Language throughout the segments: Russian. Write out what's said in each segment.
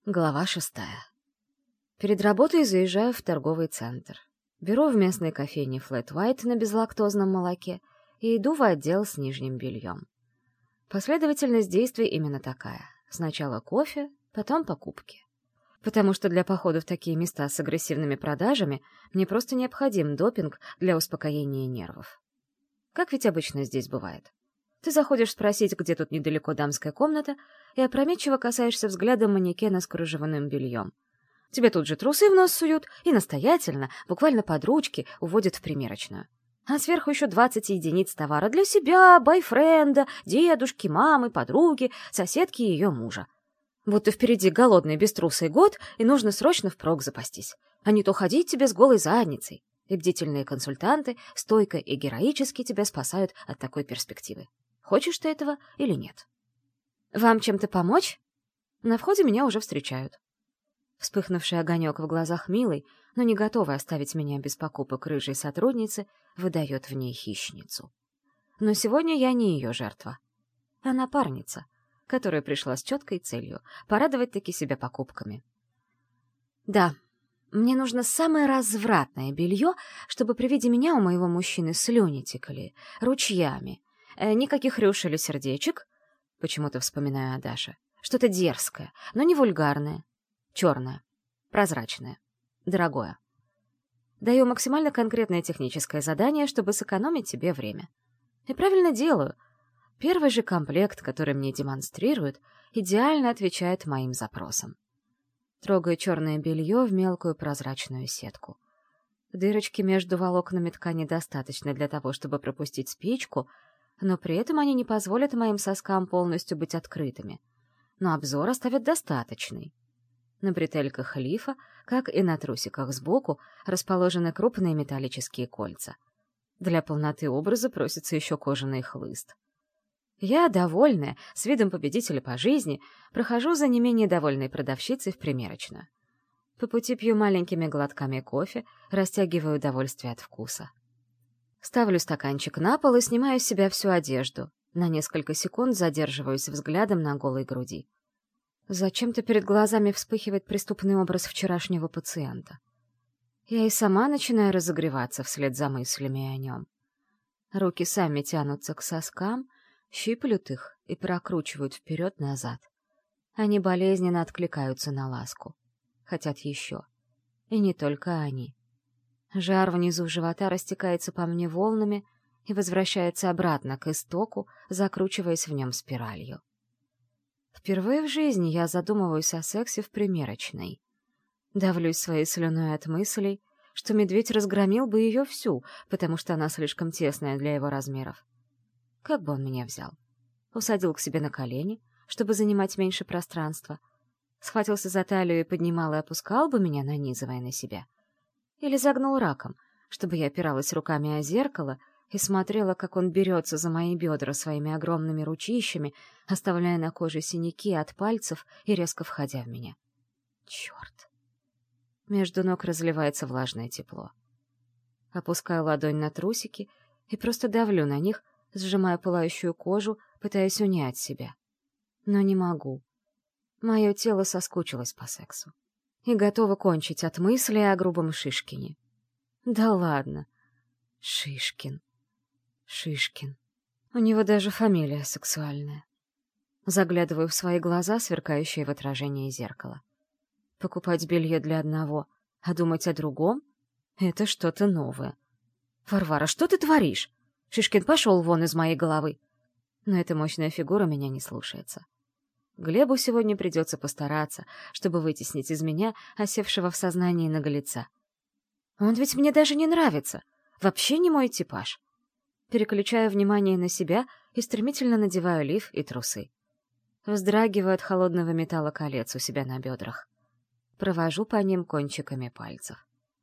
Глава 6. Перед работой заезжаю в торговый центр. Беру в местной кофейне Flat White на безлактозном молоке и иду в отдел с нижним бельем. Последовательность действий именно такая. Сначала кофе, потом покупки. Потому что для похода в такие места с агрессивными продажами мне просто необходим допинг для успокоения нервов. Как ведь обычно здесь бывает. Ты заходишь спросить, где тут недалеко дамская комната, и опрометчиво касаешься взглядом манекена с кружевным бельем. Тебе тут же трусы в нос суют и настоятельно, буквально под ручки, уводят в примерочную. А сверху еще 20 единиц товара для себя, бойфренда, дедушки, мамы, подруги, соседки и ее мужа. Будто впереди голодный беструсый год, и нужно срочно впрок запастись. А не то ходить тебе с голой задницей. И бдительные консультанты стойко и героически тебя спасают от такой перспективы. Хочешь ты этого или нет? «Вам чем-то помочь?» На входе меня уже встречают. Вспыхнувший огонек в глазах милой, но не готовой оставить меня без покупок рыжей сотрудницы, выдает в ней хищницу. Но сегодня я не ее жертва. А напарница, которая пришла с четкой целью — порадовать-таки себя покупками. Да, мне нужно самое развратное белье, чтобы при виде меня у моего мужчины слюни текли, ручьями. Никаких рюш или сердечек. Почему-то вспоминаю о Даше. Что-то дерзкое, но не вульгарное. Черное, прозрачное, дорогое. Даю максимально конкретное техническое задание, чтобы сэкономить себе время. И правильно делаю. Первый же комплект, который мне демонстрируют, идеально отвечает моим запросам. Трогаю черное белье в мелкую прозрачную сетку. Дырочки между волокнами ткани достаточно для того, чтобы пропустить спичку, но при этом они не позволят моим соскам полностью быть открытыми. Но обзор оставят достаточный. На бретельках лифа, как и на трусиках сбоку, расположены крупные металлические кольца. Для полноты образа просится еще кожаный хлыст. Я, довольная, с видом победителя по жизни, прохожу за не менее довольной продавщицей в примерочную. По пути пью маленькими глотками кофе, растягиваю удовольствие от вкуса. Ставлю стаканчик на пол и снимаю с себя всю одежду. На несколько секунд задерживаюсь взглядом на голой груди. Зачем-то перед глазами вспыхивает преступный образ вчерашнего пациента. Я и сама начинаю разогреваться вслед за мыслями о нем. Руки сами тянутся к соскам, щиплют их и прокручивают вперед-назад. Они болезненно откликаются на ласку. Хотят еще. И не только они. Жар внизу живота растекается по мне волнами и возвращается обратно к истоку, закручиваясь в нем спиралью. Впервые в жизни я задумываюсь о сексе в примерочной. Давлюсь своей слюной от мыслей, что медведь разгромил бы ее всю, потому что она слишком тесная для его размеров. Как бы он меня взял? Усадил к себе на колени, чтобы занимать меньше пространства, схватился за талию и поднимал и опускал бы меня, нанизывая на себя. Или загнул раком, чтобы я опиралась руками о зеркало и смотрела, как он берется за мои бедра своими огромными ручищами, оставляя на коже синяки от пальцев и резко входя в меня. Черт! Между ног разливается влажное тепло. Опускаю ладонь на трусики и просто давлю на них, сжимая пылающую кожу, пытаясь унять себя. Но не могу. Мое тело соскучилось по сексу и готова кончить от мысли о грубом Шишкине. Да ладно. Шишкин. Шишкин. У него даже фамилия сексуальная. Заглядываю в свои глаза, сверкающие в отражении зеркала. Покупать белье для одного, а думать о другом — это что-то новое. «Варвара, что ты творишь? Шишкин, пошел вон из моей головы!» Но эта мощная фигура меня не слушается. Глебу сегодня придется постараться, чтобы вытеснить из меня осевшего в сознании наглеца. Он ведь мне даже не нравится. Вообще не мой типаж. Переключаю внимание на себя и стремительно надеваю лиф и трусы. Вздрагиваю от холодного металла колец у себя на бедрах. Провожу по ним кончиками пальцев.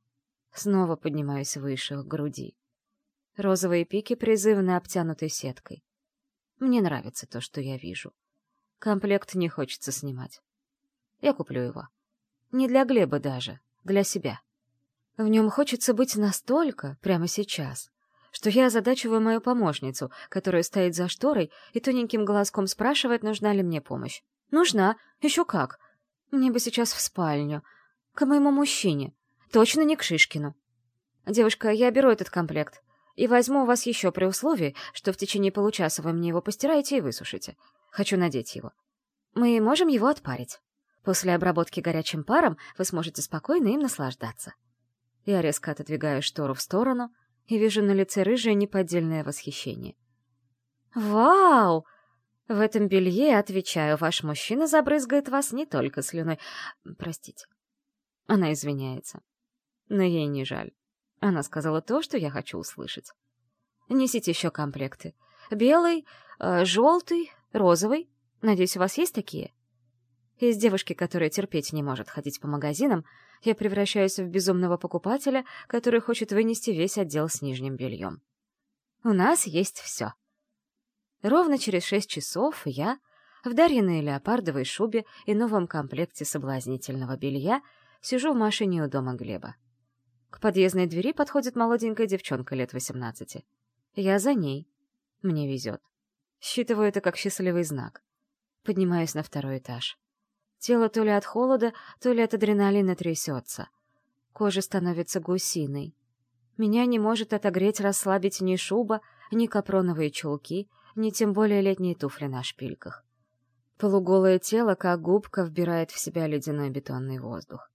Снова поднимаюсь выше, к груди. Розовые пики призывно обтянуты сеткой. Мне нравится то, что я вижу. Комплект не хочется снимать. Я куплю его. Не для Глеба даже, для себя. В нем хочется быть настолько, прямо сейчас, что я озадачиваю мою помощницу, которая стоит за шторой и тоненьким голоском спрашивает, нужна ли мне помощь. Нужна, еще как. Мне бы сейчас в спальню. К моему мужчине. Точно не к Шишкину. Девушка, я беру этот комплект. И возьму у вас еще при условии, что в течение получаса вы мне его постираете и высушите. Хочу надеть его. Мы можем его отпарить. После обработки горячим паром вы сможете спокойно им наслаждаться. Я резко отодвигаю штору в сторону и вижу на лице рыжее неподдельное восхищение. «Вау! В этом белье, отвечаю, ваш мужчина забрызгает вас не только слюной. Простите». Она извиняется. Но ей не жаль. Она сказала то, что я хочу услышать. Несите еще комплекты. Белый, желтый, розовый. Надеюсь, у вас есть такие? Из девушки, которая терпеть не может ходить по магазинам, я превращаюсь в безумного покупателя, который хочет вынести весь отдел с нижним бельем. У нас есть все. Ровно через 6 часов я, в Дарьиной леопардовой шубе и новом комплекте соблазнительного белья, сижу в машине у дома Глеба. К подъездной двери подходит молоденькая девчонка лет 18. Я за ней. Мне везет. Считываю это как счастливый знак. Поднимаюсь на 2-й этаж. Тело то ли от холода, то ли от адреналина трясется. Кожа становится гусиной. Меня не может отогреть, расслабить ни шуба, ни капроновые чулки, ни тем более летние туфли на шпильках. Полуголое тело, как губка, вбирает в себя ледяной бетонный воздух.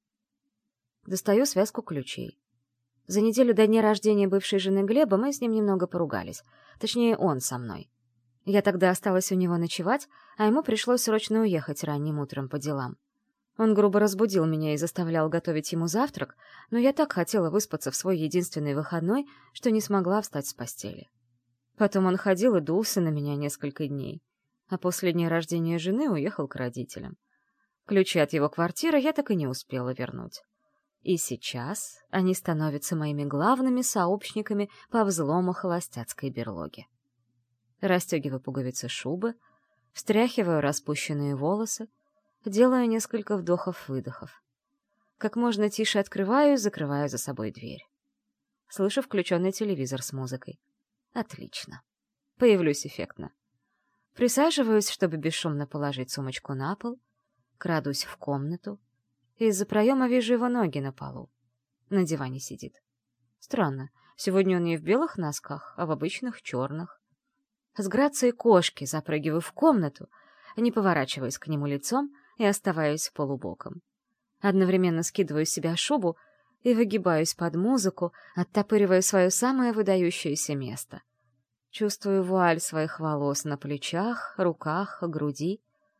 Достаю связку ключей. За неделю до дня рождения бывшей жены Глеба мы с ним немного поругались. Точнее, он со мной. Я тогда осталась у него ночевать, а ему пришлось срочно уехать ранним утром по делам. Он грубо разбудил меня и заставлял готовить ему завтрак, но я так хотела выспаться в свой единственный выходной, что не смогла встать с постели. Потом он ходил и дулся на меня несколько дней, а после дня рождения жены уехал к родителям. Ключи от его квартиры я так и не успела вернуть. И сейчас они становятся моими главными сообщниками по взлому холостяцкой берлоги. Расстегиваю пуговицы шубы, встряхиваю распущенные волосы, делаю несколько вдохов-выдохов. Как можно тише открываю и закрываю за собой дверь. Слышу включенный телевизор с музыкой. Отлично. Появлюсь эффектно. Присаживаюсь, чтобы бесшумно положить сумочку на пол, крадусь в комнату. Из-за проема вижу его ноги на полу. На диване сидит. Странно, сегодня он не в белых носках, а в обычных черных. С грацией кошки запрыгиваю в комнату, не поворачиваясь к нему лицом и оставаясь полубоком. Одновременно скидываю с себя шубу и выгибаюсь под музыку, оттопыривая свое самое выдающееся место. Чувствую вуаль своих волос на плечах, руках, груди.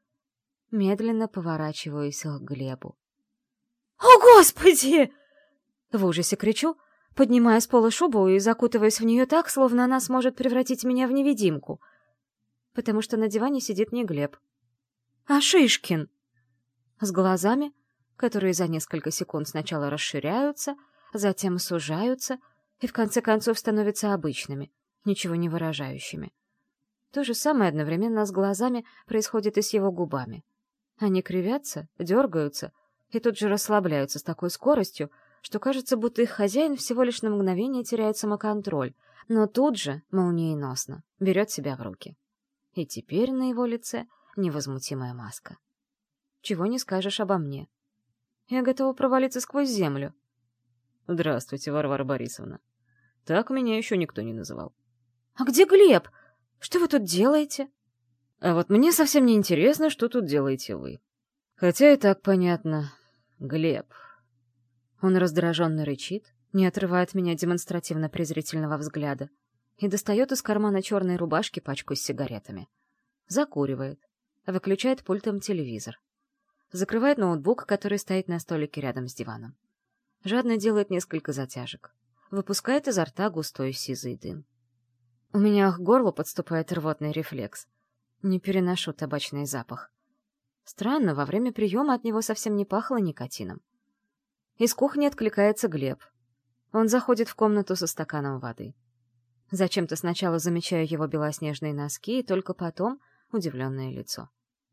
Медленно поворачиваюсь к Глебу. «О, Господи!» В ужасе кричу, поднимая с пола шубу и закутываясь в нее так, словно она сможет превратить меня в невидимку. Потому что на диване сидит не Глеб, а Шишкин. С глазами, которые за несколько секунд сначала расширяются, затем сужаются и в конце концов становятся обычными, ничего не выражающими. То же самое одновременно с глазами происходит и с его губами. Они кривятся, дергаются и тут же расслабляются с такой скоростью, что кажется, будто их хозяин всего лишь на мгновение теряет самоконтроль, но тут же, молниеносно, берет себя в руки. И теперь на его лице невозмутимая маска. Чего не скажешь обо мне. Я готова провалиться сквозь землю. Здравствуйте, Варвара Борисовна. Так меня еще никто не называл. А где Глеб? Что вы тут делаете? А вот мне совсем не интересно, что тут делаете вы. Хотя и так понятно. Глеб. Он раздраженно рычит, не отрывая от меня демонстративно-презрительного взгляда, и достает из кармана черной рубашки пачку с сигаретами. Закуривает, выключает пультом телевизор. Закрывает ноутбук, который стоит на столике рядом с диваном. Жадно делает несколько затяжек. Выпускает изо рта густой сизый дым. У меня к горлу подступает рвотный рефлекс. Не переношу табачный запах. Странно, во время приема от него совсем не пахло никотином. Из кухни откликается Глеб. Он заходит в комнату со стаканом воды. Зачем-то сначала замечаю его белоснежные носки, и только потом удивленное лицо.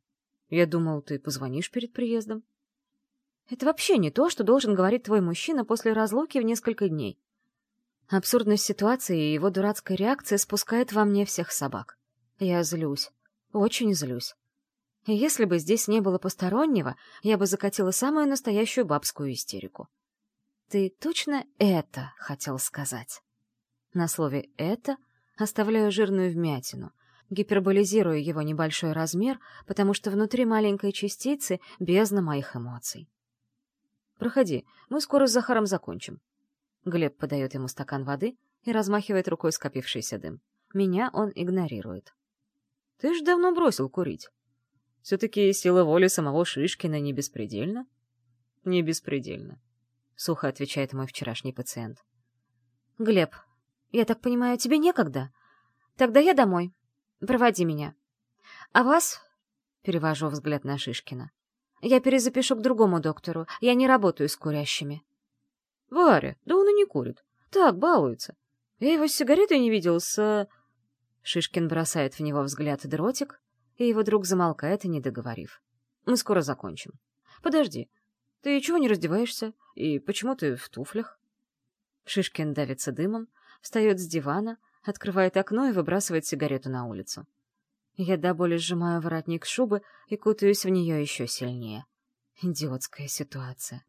Я думал, ты позвонишь перед приездом. Это вообще не то, что должен говорить твой мужчина после разлуки в несколько дней. Абсурдность ситуации и его дурацкая реакция спускает во мне всех собак. Я злюсь. Очень злюсь. И если бы здесь не было постороннего, я бы закатила самую настоящую бабскую истерику. «Ты точно это хотел сказать?» На слове «это» оставляю жирную вмятину, гиперболизирую его небольшой размер, потому что внутри маленькой частицы бездна моих эмоций. «Проходи, мы скоро с Захаром закончим». Глеб подает ему стакан воды и размахивает рукой скопившийся дым. Меня он игнорирует. «Ты ж давно бросил курить. Все-таки сила воли самого Шишкина не беспредельна?» «Не беспредельна», — сухо отвечает мой вчерашний пациент. «Глеб, я так понимаю, тебе некогда? Тогда я домой. Проводи меня. А вас...» — перевожу взгляд на Шишкина. «Я перезапишу к другому доктору. Я не работаю с курящими». «Варя, да он и не курит. Так, балуется. Я его с сигаретой не видел с...» Шишкин бросает в него взгляд дротик, и его друг замолкает, не договорив. «Мы скоро закончим. Подожди, ты чего не раздеваешься? И почему ты в туфлях?» Шишкин давится дымом, встает с дивана, открывает окно и выбрасывает сигарету на улицу. Я до боли сжимаю воротник шубы и кутаюсь в нее еще сильнее. Идиотская ситуация.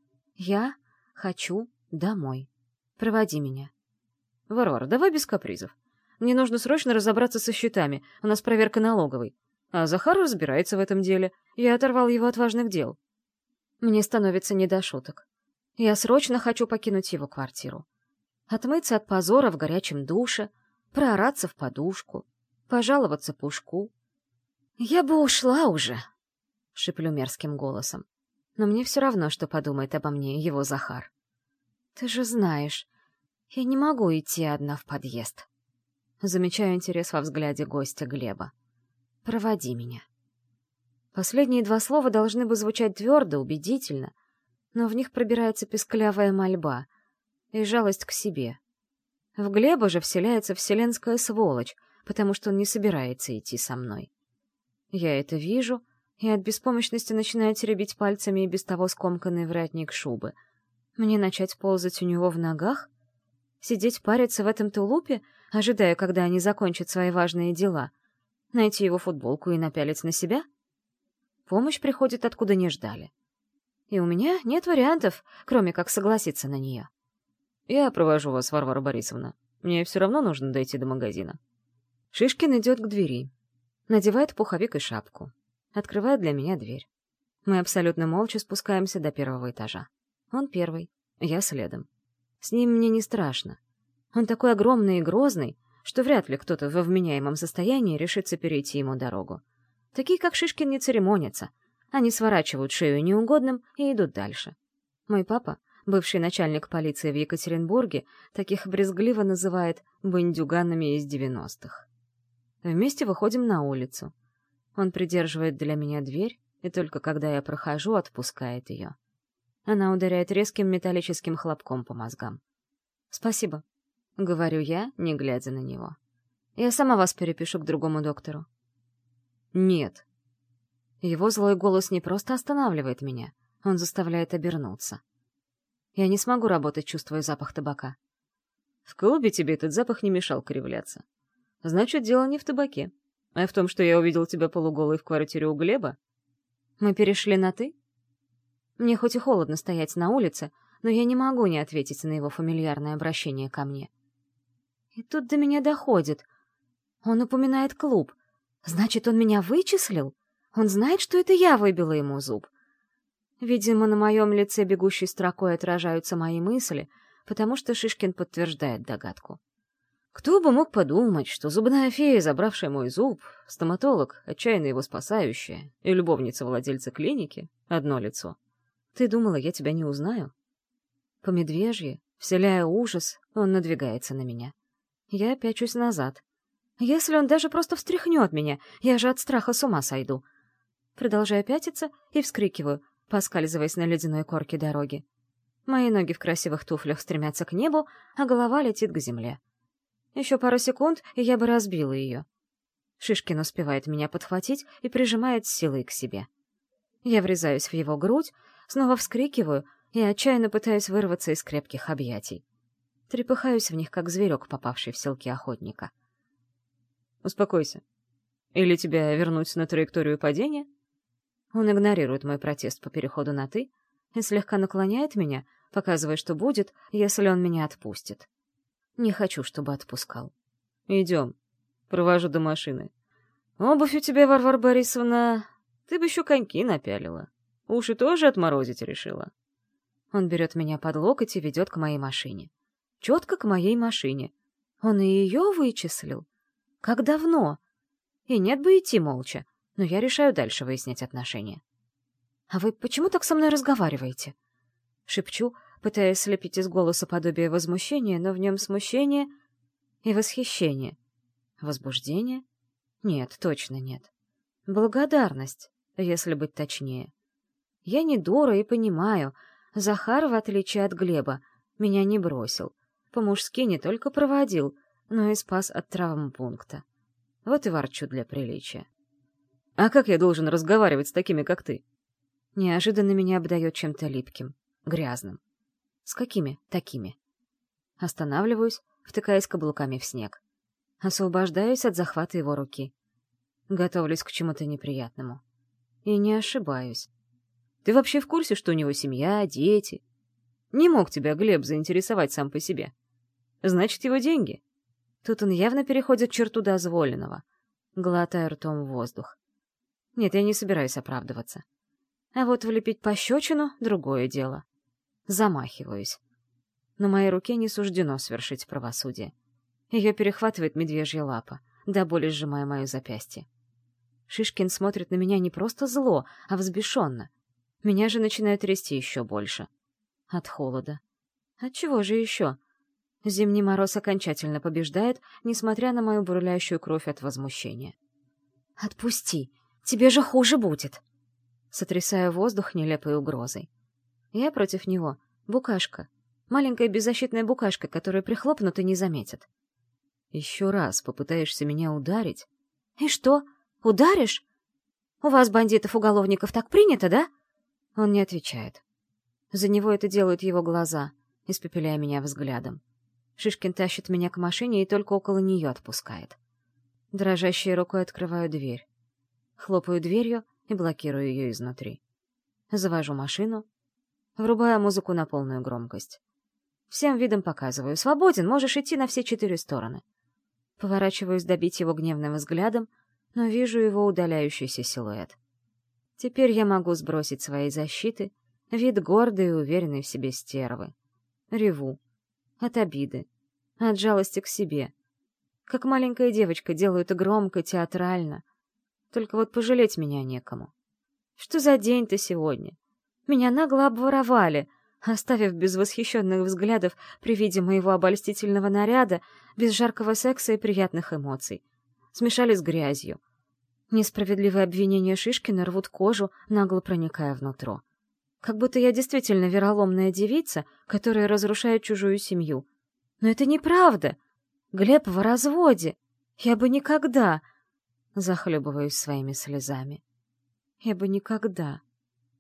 «Я хочу домой. Проводи меня». «Варвара, давай без капризов. Мне нужно срочно разобраться со счетами, у нас проверка налоговой. А Захар разбирается в этом деле. Я оторвал его от важных дел». Мне становится не до шуток. Я срочно хочу покинуть его квартиру. Отмыться от позора в горячем душе, проораться в подушку, пожаловаться Пушку. «Я бы ушла уже», — шеплю мерзким голосом. Но мне все равно, что подумает обо мне его Захар. «Ты же знаешь, я не могу идти одна в подъезд». Замечаю интерес во взгляде гостя Глеба. «Проводи меня». Последние два слова должны бы звучать твердо, убедительно, но в них пробирается песклявая мольба и жалость к себе. В Глеба же вселяется вселенская сволочь, потому что он не собирается идти со мной. Я это вижу, и от беспомощности начинаю теребить пальцами и без того скомканный воротник шубы. Мне начать ползать у него в ногах? Сидеть париться в этом тулупе, ожидая, когда они закончат свои важные дела? Найти его футболку и напялить на себя? Помощь приходит, откуда не ждали. И у меня нет вариантов, кроме как согласиться на нее. «Я провожу вас, Варвара Борисовна. Мне все равно нужно дойти до магазина». Шишкин идет к двери. Надевает пуховик и шапку. Открывает для меня дверь. Мы абсолютно молча спускаемся до первого этажа. Он первый, я следом. С ним мне не страшно. Он такой огромный и грозный, что вряд ли кто-то во вменяемом состоянии решится перейти ему дорогу. Такие, как Шишкин, не церемонятся. Они сворачивают шею неугодным и идут дальше. Мой папа, бывший начальник полиции в Екатеринбурге, таких брезгливо называет бандюганами из 90-х. Вместе выходим на улицу. Он придерживает для меня дверь, и только когда я прохожу, отпускает ее. Она ударяет резким металлическим хлопком по мозгам. «Спасибо», — говорю я, не глядя на него. «Я сама вас перепишу к другому доктору». «Нет». Его злой голос не просто останавливает меня, он заставляет обернуться. Я не смогу работать, чувствуя запах табака. В клубе тебе этот запах не мешал кривляться. Значит, дело не в табаке, а в том, что я увидел тебя полуголой в квартире у Глеба. Мы перешли на «ты»? Мне хоть и холодно стоять на улице, но я не могу не ответить на его фамильярное обращение ко мне. И тут до меня доходит. Он упоминает клуб. Значит, он меня вычислил? Он знает, что это я выбила ему зуб. Видимо, на моем лице бегущей строкой отражаются мои мысли, потому что Шишкин подтверждает догадку. Кто бы мог подумать, что зубная фея, забравшая мой зуб, стоматолог, отчаянно его спасающая, и любовница владельца клиники — одно лицо. Ты думала, я тебя не узнаю? По медвежье, вселяя ужас, он надвигается на меня. Я пячусь назад. Если он даже просто встряхнет меня, я же от страха с ума сойду. Продолжаю пятиться и вскрикиваю, поскальзываясь на ледяной корке дороги. Мои ноги в красивых туфлях стремятся к небу, а голова летит к земле. Еще пару секунд, и я бы разбила ее. Шишкин успевает меня подхватить и прижимает с силой к себе. Я врезаюсь в его грудь, снова вскрикиваю и отчаянно пытаюсь вырваться из крепких объятий. Трепыхаюсь в них, как зверек, попавший в селки охотника. «Успокойся. Или тебя вернуть на траекторию падения? Он игнорирует мой протест по переходу на «ты» и слегка наклоняет меня, показывая, что будет, если он меня отпустит. Не хочу, чтобы отпускал. Идем. Провожу до машины. Обувь у тебя, Варвара Борисовна, ты бы еще коньки напялила. Уши тоже отморозить решила. Он берет меня под локоть и ведет к моей машине. Четко к моей машине. Он и ее вычислил. Как давно? И нет бы идти молча, но я решаю дальше выяснять отношения. «А вы почему так со мной разговариваете?» Шепчу, пытаясь слепить из голоса подобие возмущения, но в нем смущение и восхищение. Возбуждение? Нет, точно нет. Благодарность, если быть точнее. Я не дура и понимаю, Захар, в отличие от Глеба, меня не бросил. По-мужски не только проводил, но и спас от травмпункта. Вот и ворчу для приличия. «А как я должен разговаривать с такими, как ты?» Неожиданно меня обдает чем-то липким, грязным. С какими такими? Останавливаюсь, втыкаясь каблуками в снег. Освобождаюсь от захвата его руки. Готовлюсь к чему-то неприятному. И не ошибаюсь. Ты вообще в курсе, что у него семья, дети? Не мог тебя Глеб заинтересовать сам по себе. Значит, его деньги. Тут он явно переходит черту дозволенного, глотая ртом воздух. Нет, я не собираюсь оправдываться. А вот влепить пощечину — другое дело. Замахиваюсь. На моей руке не суждено свершить правосудие. Ее перехватывает медвежья лапа, до боли сжимая мое запястье. Шишкин смотрит на меня не просто зло, а взбешенно. Меня же начинает трясти еще больше. От холода. От чего же еще? Зимний мороз окончательно побеждает, несмотря на мою бурлящую кровь от возмущения. «Отпусти! Тебе же хуже будет!» Сотрясая воздух нелепой угрозой. Я против него — букашка. Маленькая беззащитная букашка, которую прихлопнут и не заметят. Еще раз попытаешься меня ударить... И что? Ударишь? У вас, бандитов-уголовников, так принято, да? Он не отвечает. За него это делают его глаза, испепеляя меня взглядом. Шишкин тащит меня к машине и только около нее отпускает. Дрожащей рукой открываю дверь. Хлопаю дверью и блокирую ее изнутри. Завожу машину, врубаю музыку на полную громкость. Всем видом показываю: свободен, можешь идти на все 4 стороны. Поворачиваюсь добить его гневным взглядом, но вижу его удаляющийся силуэт. Теперь я могу сбросить свои защиты, вид гордой и уверенной в себе стервы. Реву. От обиды. От жалости к себе. Как маленькая девочка делаю это громко, театрально. Только вот пожалеть меня некому. Что за день-то сегодня? Меня нагло обворовали, оставив без восхищенных взглядов при виде моего обольстительного наряда, без жаркого секса и приятных эмоций. Смешали с грязью. Несправедливые обвинения Шишкина рвут кожу, нагло проникая внутрь. Как будто я действительно вероломная девица, которая разрушает чужую семью. Но это неправда. Глеб в разводе. Я бы никогда... Захлебываюсь своими слезами. Я бы никогда...